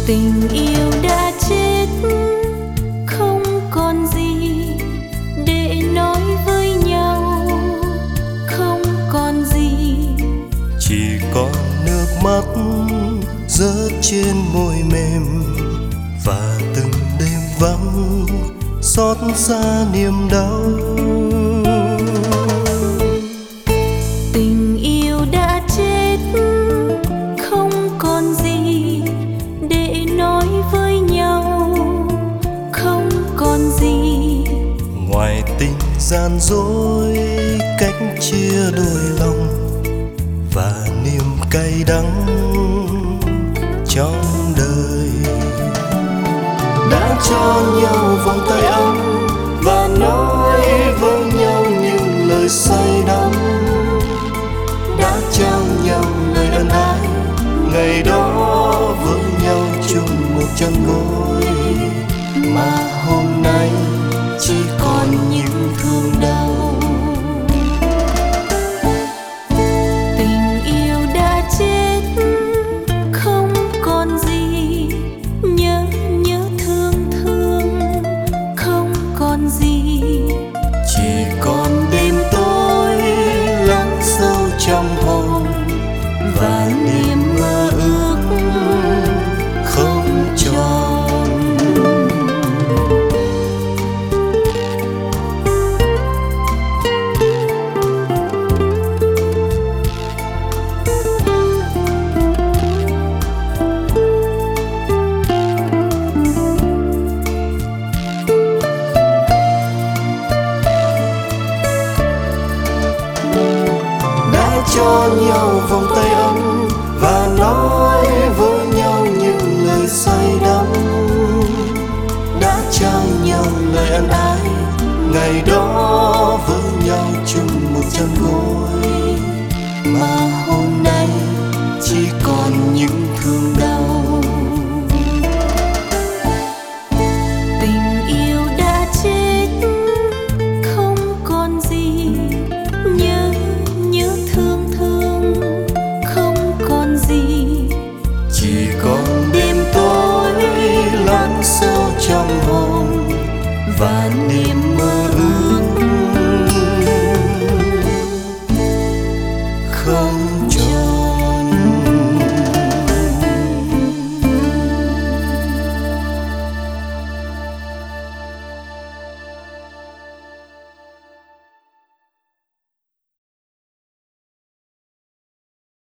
Tình yêu đã chết, không còn gì để nói với nhau, không còn gì. Chỉ còn nước mắt rớt trên môi mềm, và từng đêm vắng xót xa niềm đau. Tình yêu đã chết, không còn gì để nói với nhau, không còn gì. Ngoài tình gian dối cách chia đôi lòng, và niềm cay đắng trong đời. Đã cho nhau vòng tay ấm và nói với nhau những lời say đắm, đã trao nhau lời ân ái, ngày đó với nhau chung một chăn gối. Mà hôm nay chỉ còn những thương đau. Tình yêu đã chết, không còn gì, nhớ nhớ thương thương, không còn gì. Chỉ còn đêm tối lắng sâu trong hồn, và niềm mơ ước không tròn. Cho nhau vòng tay ấm và nói với nhau những lời say đắm, đã trao nhau lời ân ái, ngày đó với nhau chung một chăn gối. Mà hôm nay chỉ còn những thương đau. Tình yêu đã chết, không còn gì, nhớ nhớ thương thương, không còn gì. Chỉ còn đêm tối lắng sâu trong hồn, và niềm mơ ước không tròn.